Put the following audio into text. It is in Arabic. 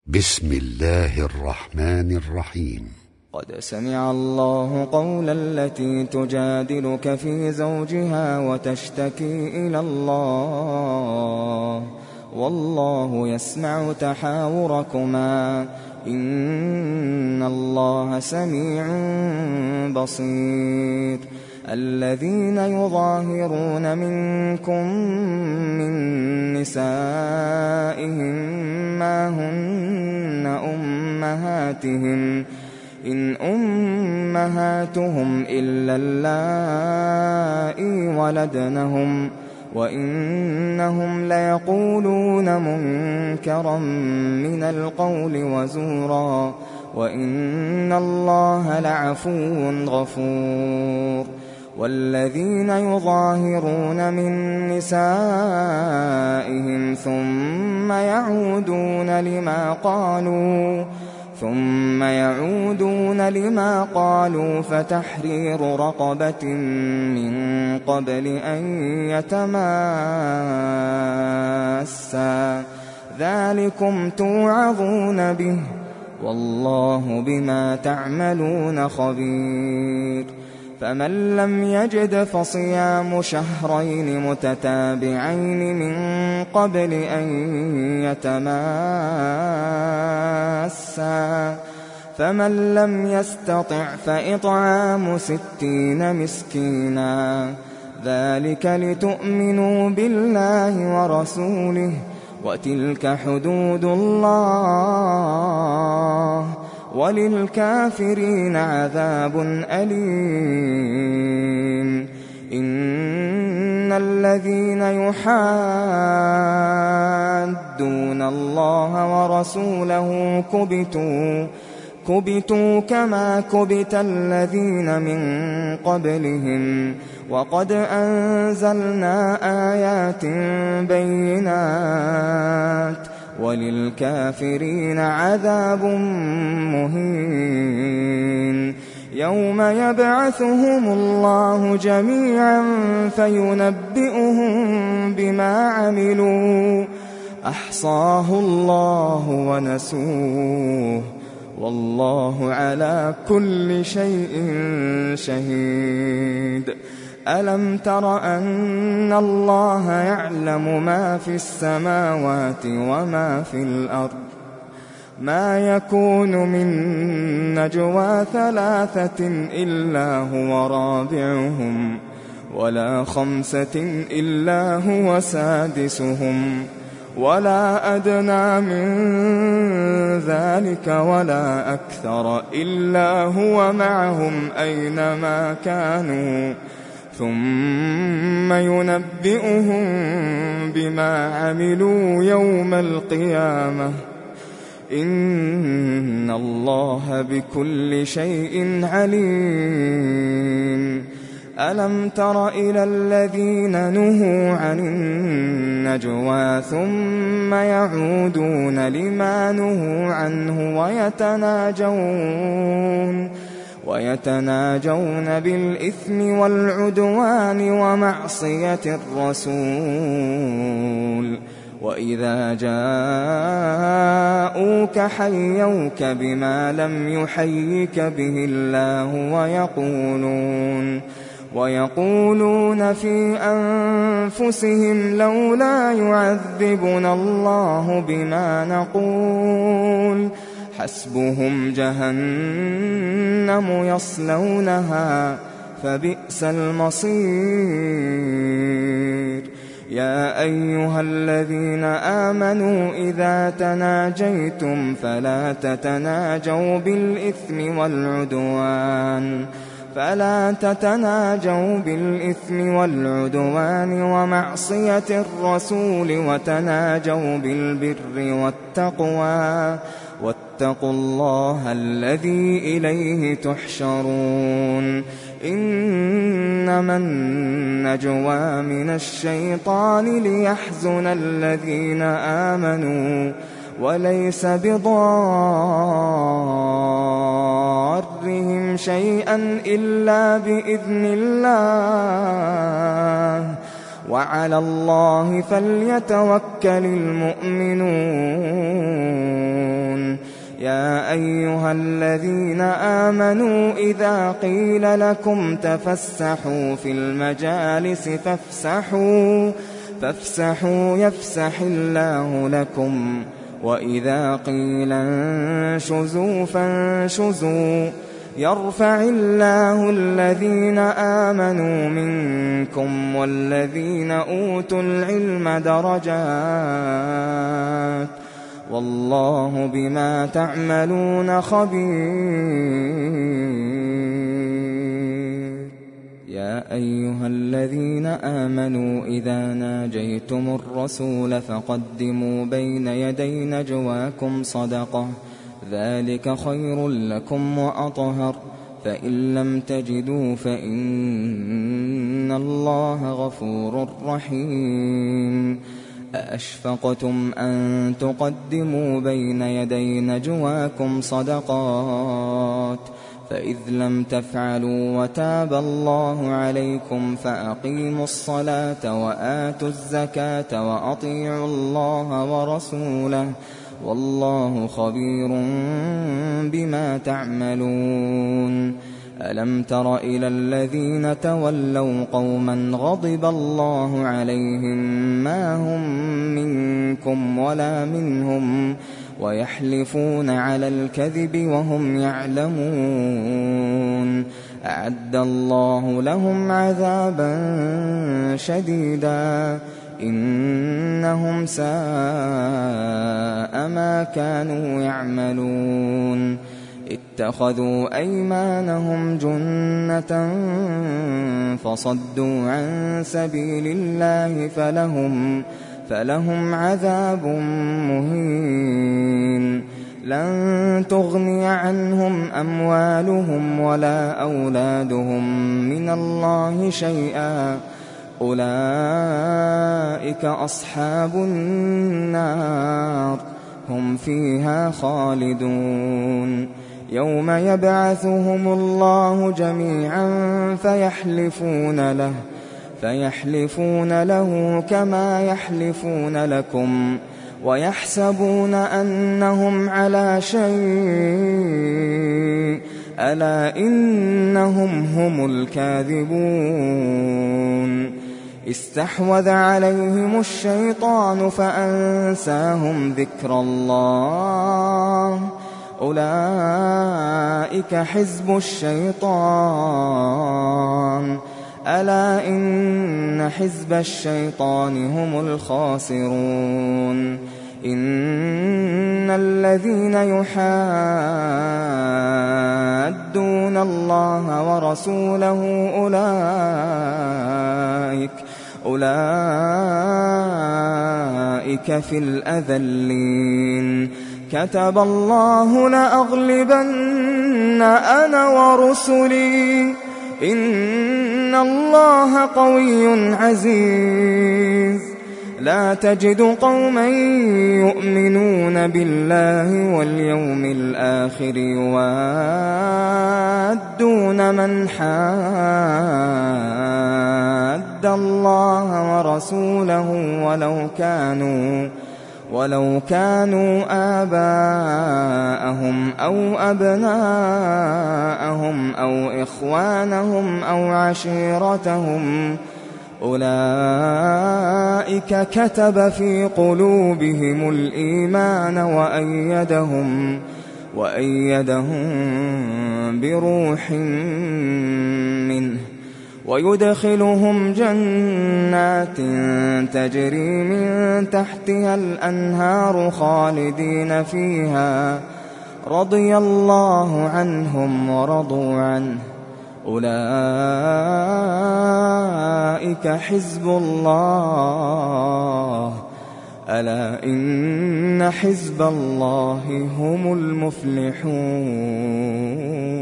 بسم الله الرحمن الرحيم. قد سمع الله قول التي تجادلك في زوجها وتشتكي إلى الله والله يسمع تحاوركما إن الله سميع بصير. الذين يظاهرون منكم من نسائهم ما هن أمهاتهم إن أمهاتهم إلا اللائي ولدنهم وإنهم ليقولون منكرا من القول وزورا وإن الله لعفو غفور. والذين يظاهرون من نسائهم ثم يعودون لما قالوا فتحرير رقبة من قبل أن يتماسا ذلكم توعظون به والله بما تعملون خبير. فمن لم يجد فصيام شهرين متتابعين من قبل أن يتماسا فمن لم يستطع فإطعام 60 مسكينا ذلك لتؤمنوا بالله ورسوله وتلك حدود الله وللكافرين عذاب أليم. إن الذين يحادون الله ورسوله كبتوا كما كبت الذين من قبلهم وقد أنزلنا آيات بينات وللكافرين عذاب مهين. يوم يبعثهم الله جميعا فينبئهم بما عملوا أحصاه الله ونسوه والله على كل شيء شهيد. ألم تر أن الله يعلم ما في السماوات وما في الأرض ما يكون من نجوى 3 إلا هو رابعهم ولا 5 إلا هو سادسهم ولا أدنى من ذلك ولا أكثر إلا هو معهم أينما كانوا ثم ينبئهم بما عملوا يوم القيامة إن الله بكل شيء عليم. ألم تر إلى الذين نهوا عن النجوى ثم يعودون لما نهوا عنه ويتناجون بالإثم والعدوان ومعصية الرسول وإذا جاءوك حيوك بما لم يحيك به الله ويقولون في أنفسهم لولا يعذبنا الله بما نقول حسبهم جهنم يصلونها فبئس المصير. يا أيها الذين آمنوا إذا تناجيتم فلا تتناجوا بالإثم والعدوان ومعصية الرسول وتناجوا بالبر والتقوى واتقوا الله الذي إليه تحشرون. إنما النجوى من الشيطان ليحزن الذين آمنوا وليس بضارهم شيئا إلا بإذن الله وعلى الله فليتوكل المؤمنون يا أيها الذين آمنوا إذا قيل لكم تفسحوا في المجالس فافسحوا يفسح الله لكم، وإذا قيل انشزوا فانشزوا يرفع الله الذين آمنوا منكم والذين أوتوا العلم درجات، والله بما تعملون خبير. يا أيها الذين آمنوا إذا ناجيتم الرسول فقدموا بين يدي نجواكم صدقة، ذلك خير لكم وأطهر، فإن لم تجدوا فإن الله غفور رحيم. أأشفقتم أن تقدموا بين يدي نجواكم صدقات، فإذ لم تفعلوا وتاب الله عليكم فأقيموا الصلاة وآتوا الزكاة وأطيعوا الله ورسوله، والله خبير بما تعملون. ألم تر إلى الذين تولوا قوما غضب الله عليهم ما هم منكم ولا منهم ويحلفون على الكذب وهم يعلمون، أعد الله لهم عذابا شديدا إنهم ساء ما كانوا يعملون. اتخذوا أيمانهم جنة فصدوا عن سبيل الله فلهم عذاب مهين. لن تغني عنهم أموالهم ولا أولادهم من الله شيئا، أولئك أصحاب النار هم فيها خالدون. يوم يبعثهم الله جميعا فيحلفون له كما يحلفون لكم ويحسبون أنهم على شيء، ألا إنهم هم الكاذبون. استحوذ عليهم الشيطان فأنساهم ذكر الله، أولئك حزب الشيطان، ألا إن حزب الشيطان هم الخاسرون. إن الذين يحادون الله ورسوله أولئك في الأذلين. كتب الله لأغلبن أنا ورسلي إن الله قوي عزيز. لا تجد قوما يؤمنون بالله واليوم الآخر يوادون من حاد الله ورسوله ولو كانوا آباءهم أو أبناءهم أو إخوانهم أو عشيرتهم، أولئك كتب في قلوبهم الإيمان وأيدهم بروح منه، ويدخلهم جنات تجري من تحتها الأنهار خالدين فيها، رضي الله عنهم ورضوا عنه، أولئك حزب الله، ألا إن حزب الله هم المفلحون.